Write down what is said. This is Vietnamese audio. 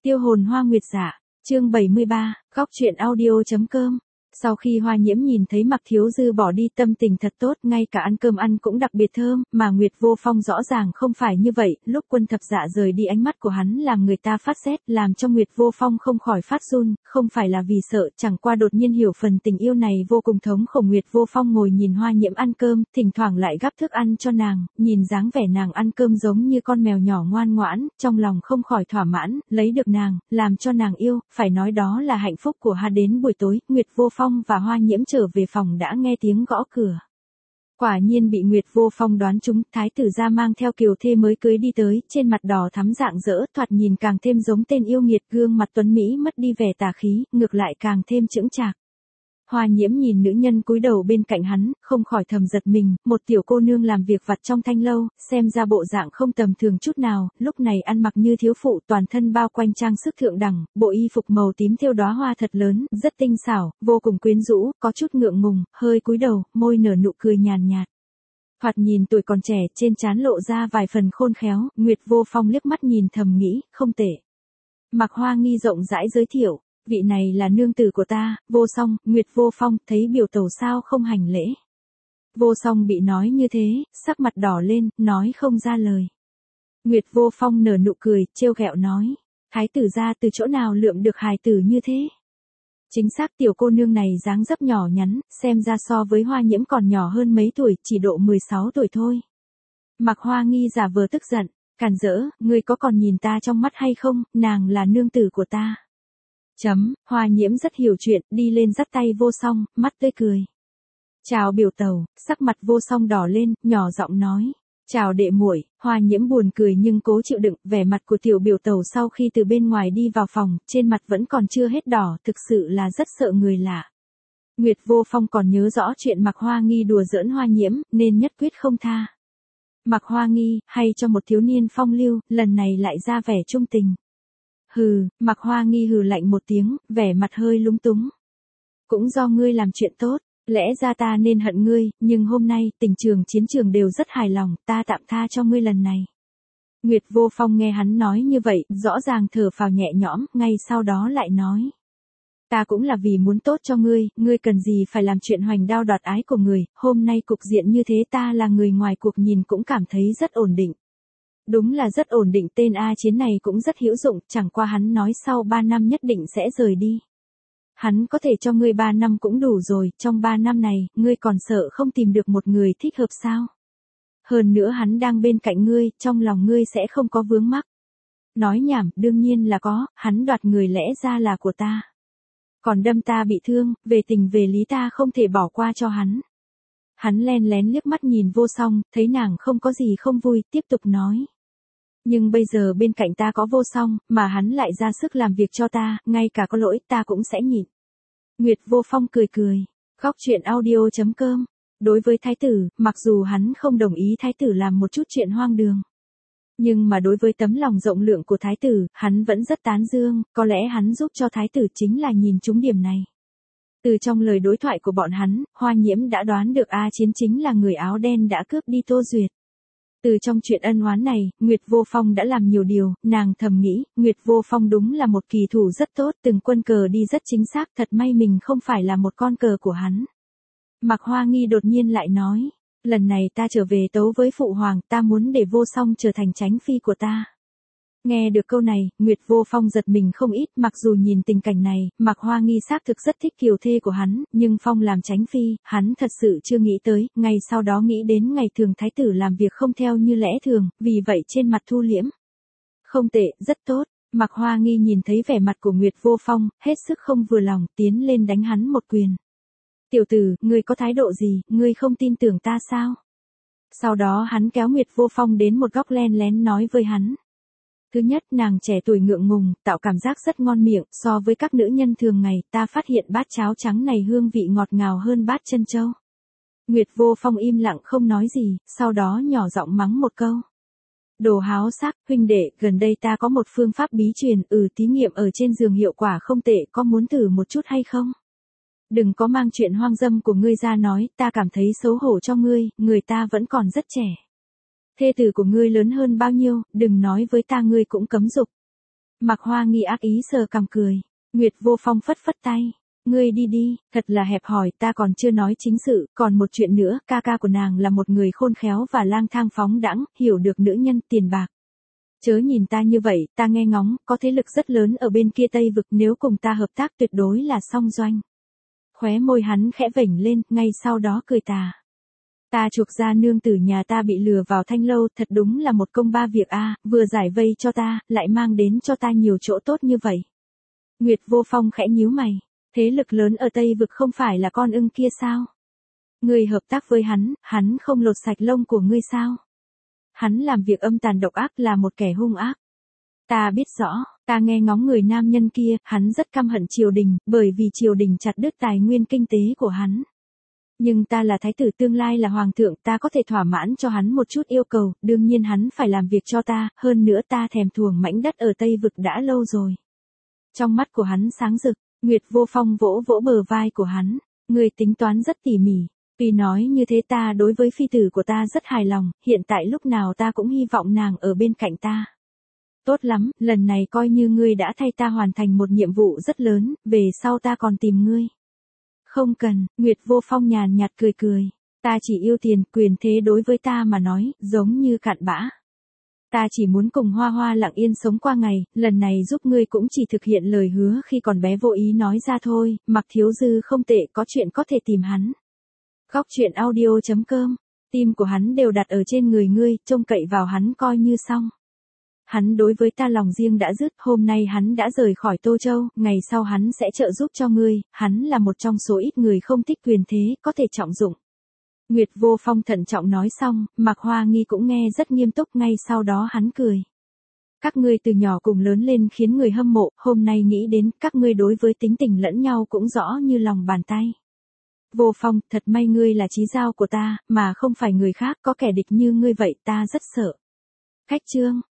Tiêu hồn hoa nguyệt dạ, chương 73, góc truyện audio.com. Sau khi Hoa Nhiễm nhìn thấy Mạc Thiếu Dư bỏ đi tâm tình thật tốt, ngay cả ăn cơm ăn cũng đặc biệt thơm, mà Nguyệt Vô Phong rõ ràng không phải như vậy, lúc Quân Thập Dạ rời đi ánh mắt của hắn làm người ta phát rét, làm cho Nguyệt Vô Phong không khỏi phát run, không phải là vì sợ, chẳng qua đột nhiên hiểu phần tình yêu này vô cùng thống khổ. Nguyệt Vô Phong ngồi nhìn Hoa Nhiễm ăn cơm, thỉnh thoảng lại gắp thức ăn cho nàng, nhìn dáng vẻ nàng ăn cơm giống như con mèo nhỏ ngoan ngoãn, trong lòng không khỏi thỏa mãn, lấy được nàng, làm cho nàng yêu, phải nói đó là hạnh phúc của hắn. Đến buổi tối, Nguyệt Vô Phong và Hoa Nhiễm trở về phòng đã nghe tiếng gõ cửa. Quả nhiên bị Nguyệt Vô Phong đoán trúng, thái tử gia mang theo kiều thê mới cưới đi tới, trên mặt đỏ thắm rạng rỡ, thoạt nhìn càng thêm giống tên yêu nghiệt, gương mặt tuấn mỹ mất đi vẻ tà khí, ngược lại càng thêm chững chạc. Hoa Nhiễm nhìn nữ nhân cúi đầu bên cạnh hắn, không khỏi thầm giật mình, một tiểu cô nương làm việc vặt trong thanh lâu, xem ra bộ dạng không tầm thường chút nào, lúc này ăn mặc như thiếu phụ, toàn thân bao quanh trang sức thượng đẳng, bộ y phục màu tím thêu đóa hoa thật lớn, rất tinh xảo, vô cùng quyến rũ, có chút ngượng ngùng, hơi cúi đầu, môi nở nụ cười nhàn nhạt. Thoạt nhìn tuổi còn trẻ, trên trán lộ ra vài phần khôn khéo, Nguyệt Vô Phong liếc mắt nhìn thầm nghĩ, không tệ. Mạc Hoa Nghi rộng rãi giới thiệu. Vị này là nương tử của ta, Vô Song. Nguyệt Vô Phong thấy biểu tẩu sao không hành lễ. Vô Song bị nói như thế, sắc mặt đỏ lên, nói không ra lời. Nguyệt Vô Phong nở nụ cười, trêu ghẹo nói, thái tử gia từ chỗ nào lượm được hài tử như thế? Chính xác tiểu cô nương này dáng dấp nhỏ nhắn, xem ra so với Hoa Nhiễm còn nhỏ hơn mấy tuổi, chỉ độ 16 tuổi thôi. Mạc Hoa Nghi giả vờ tức giận, càn rỡ, ngươi có còn nhìn ta trong mắt hay không, nàng là nương tử của ta. Hoa Nhiễm rất hiểu chuyện, đi lên dắt tay Vô Song, mắt tươi cười. Chào biểu tẩu, sắc mặt Vô Song đỏ lên, nhỏ giọng nói. Chào đệ muội. Hoa Nhiễm buồn cười nhưng cố chịu đựng, vẻ mặt của tiểu biểu tẩu sau khi từ bên ngoài đi vào phòng, trên mặt vẫn còn chưa hết đỏ, thực sự là rất sợ người lạ. Nguyệt Vô Phong còn nhớ rõ chuyện Mạc Hoa Nghi đùa giỡn Hoa Nhiễm, nên nhất quyết không tha. Mạc Hoa Nghi, hay cho một thiếu niên phong lưu, lần này lại ra vẻ trung tình. Hừ, Mạc Hoa Nghi hừ lạnh một tiếng, vẻ mặt hơi lúng túng. Cũng do ngươi làm chuyện tốt, lẽ ra ta nên hận ngươi, nhưng hôm nay, chiến trường đều rất hài lòng, ta tạm tha cho ngươi lần này. Nguyệt Vô Phong nghe hắn nói như vậy, rõ ràng thở phào nhẹ nhõm, ngay sau đó lại nói. Ta cũng là vì muốn tốt cho ngươi cần gì phải làm chuyện hoành đao đoạt ái của người, hôm nay cục diện như thế ta là người ngoài cuộc nhìn cũng cảm thấy rất ổn định. Đúng là rất ổn định, tên A Chiến này cũng rất hữu dụng, chẳng qua hắn nói sau 3 năm nhất định sẽ rời đi. Hắn có thể cho ngươi 3 năm cũng đủ rồi, trong 3 năm này, ngươi còn sợ không tìm được một người thích hợp sao? Hơn nữa hắn đang bên cạnh ngươi, trong lòng ngươi sẽ không có vướng mắc. Nói nhảm, đương nhiên là có, hắn đoạt người lẽ ra là của ta. Còn đâm ta bị thương, về tình về lý ta không thể bỏ qua cho hắn. Hắn len lén liếc mắt nhìn Vô Song, thấy nàng không có gì không vui, tiếp tục nói. Nhưng bây giờ bên cạnh ta có Vô Song, mà hắn lại ra sức làm việc cho ta, ngay cả có lỗi ta cũng sẽ nhịn. Nguyệt Vô Phong cười cười. Góc truyện audio.com. Đối với thái tử, mặc dù hắn không đồng ý thái tử làm một chút chuyện hoang đường. Nhưng mà đối với tấm lòng rộng lượng của thái tử, hắn vẫn rất tán dương, có lẽ hắn giúp cho thái tử chính là nhìn trúng điểm này. Từ trong lời đối thoại của bọn hắn, Hoa Nhiễm đã đoán được A Chiến chính là người áo đen đã cướp đi Tô Duyệt. Từ trong chuyện ân oán này, Nguyệt Vô Phong đã làm nhiều điều, nàng thầm nghĩ, Nguyệt Vô Phong đúng là một kỳ thủ rất tốt, từng quân cờ đi rất chính xác, thật may mình không phải là một con cờ của hắn. Mạc Hoa Nghi đột nhiên lại nói, lần này ta trở về tấu với phụ hoàng, ta muốn để Vô Song trở thành tránh phi của ta. Nghe được câu này, Nguyệt Vô Phong giật mình không ít, mặc dù nhìn tình cảnh này, Mạc Hoa Nghi xác thực rất thích kiều thê của hắn, nhưng Phong làm tránh phi, hắn thật sự chưa nghĩ tới, ngay sau đó nghĩ đến ngày thường thái tử làm việc không theo như lẽ thường, vì vậy trên mặt thu liễm. Không tệ, rất tốt. Mạc Hoa Nghi nhìn thấy vẻ mặt của Nguyệt Vô Phong, hết sức không vừa lòng, tiến lên đánh hắn một quyền. Tiểu tử, ngươi có thái độ gì, ngươi không tin tưởng ta sao? Sau đó hắn kéo Nguyệt Vô Phong đến một góc len lén nói với hắn. Thứ nhất, nàng trẻ tuổi ngượng ngùng, tạo cảm giác rất ngon miệng, so với các nữ nhân thường ngày, ta phát hiện bát cháo trắng này hương vị ngọt ngào hơn bát chân châu. Nguyệt Vô Phong im lặng không nói gì, sau đó nhỏ giọng mắng một câu. Đồ háo sắc, huynh đệ, gần đây ta có một phương pháp bí truyền, thí nghiệm ở trên giường hiệu quả không tệ, có muốn thử một chút hay không? Đừng có mang chuyện hoang dâm của ngươi ra nói, ta cảm thấy xấu hổ cho ngươi, người ta vẫn còn rất trẻ. Thê tử của ngươi lớn hơn bao nhiêu, đừng nói với ta ngươi cũng cấm dục. Mạc Hoa Nghi ác ý sờ cằm cười. Nguyệt Vô Phong phất phất tay. Ngươi đi đi, thật là hẹp hòi, ta còn chưa nói chính sự, còn một chuyện nữa, ca ca của nàng là một người khôn khéo và lang thang phóng đãng, hiểu được nữ nhân tiền bạc. Chớ nhìn ta như vậy, ta nghe ngóng, có thế lực rất lớn ở bên kia Tây Vực, nếu cùng ta hợp tác tuyệt đối là song doanh. Khóe môi hắn khẽ vểnh lên, ngay sau đó cười tà. Ta chuộc ra nương tử nhà ta bị lừa vào Thanh Lâu, thật đúng là một công ba việc a, vừa giải vây cho ta, lại mang đến cho ta nhiều chỗ tốt như vậy. Nguyệt Vô Phong khẽ nhíu mày, thế lực lớn ở Tây Vực không phải là con ưng kia sao? Ngươi hợp tác với hắn không lột sạch lông của ngươi sao? Hắn làm việc âm tàn độc ác, là một kẻ hung ác. Ta biết rõ, ta nghe ngóng người nam nhân kia, hắn rất căm hận triều đình, bởi vì triều đình chặt đứt tài nguyên kinh tế của hắn. Nhưng ta là thái tử tương lai là hoàng thượng, ta có thể thỏa mãn cho hắn một chút yêu cầu, đương nhiên hắn phải làm việc cho ta, hơn nữa ta thèm thuồng mảnh đất ở Tây Vực đã lâu rồi. Trong mắt của hắn sáng rực, Nguyệt Vô Phong vỗ vỗ bờ vai của hắn, người tính toán rất tỉ mỉ. Tuy nói như thế, ta đối với phi tử của ta rất hài lòng, hiện tại lúc nào ta cũng hy vọng nàng ở bên cạnh ta. Tốt lắm, lần này coi như ngươi đã thay ta hoàn thành một nhiệm vụ rất lớn, về sau ta còn tìm ngươi. Không cần, Nguyệt Vô Phong nhàn nhạt cười cười. Ta chỉ yêu tiền, quyền thế đối với ta mà nói, giống như cặn bã. Ta chỉ muốn cùng Hoa Hoa lặng yên sống qua ngày, lần này giúp ngươi cũng chỉ thực hiện lời hứa khi còn bé vô ý nói ra thôi, Mạc Thiếu Dư không tệ, có chuyện có thể tìm hắn. Góc truyện audio.com, tim của hắn đều đặt ở trên người ngươi, trông cậy vào hắn coi như xong. Hắn đối với ta lòng riêng đã dứt, hôm nay hắn đã rời khỏi Tô Châu, ngày sau hắn sẽ trợ giúp cho ngươi, hắn là một trong số ít người không thích quyền thế, có thể trọng dụng. Nguyệt Vô Phong thận trọng nói xong, Mạc Hoa Nghi cũng nghe rất nghiêm túc, ngay sau đó hắn cười. Các ngươi từ nhỏ cùng lớn lên khiến người hâm mộ, hôm nay nghĩ đến các ngươi đối với tính tình lẫn nhau cũng rõ như lòng bàn tay. Vô Phong, thật may ngươi là chí giao của ta, mà không phải người khác, có kẻ địch như ngươi vậy ta rất sợ. Khách chương.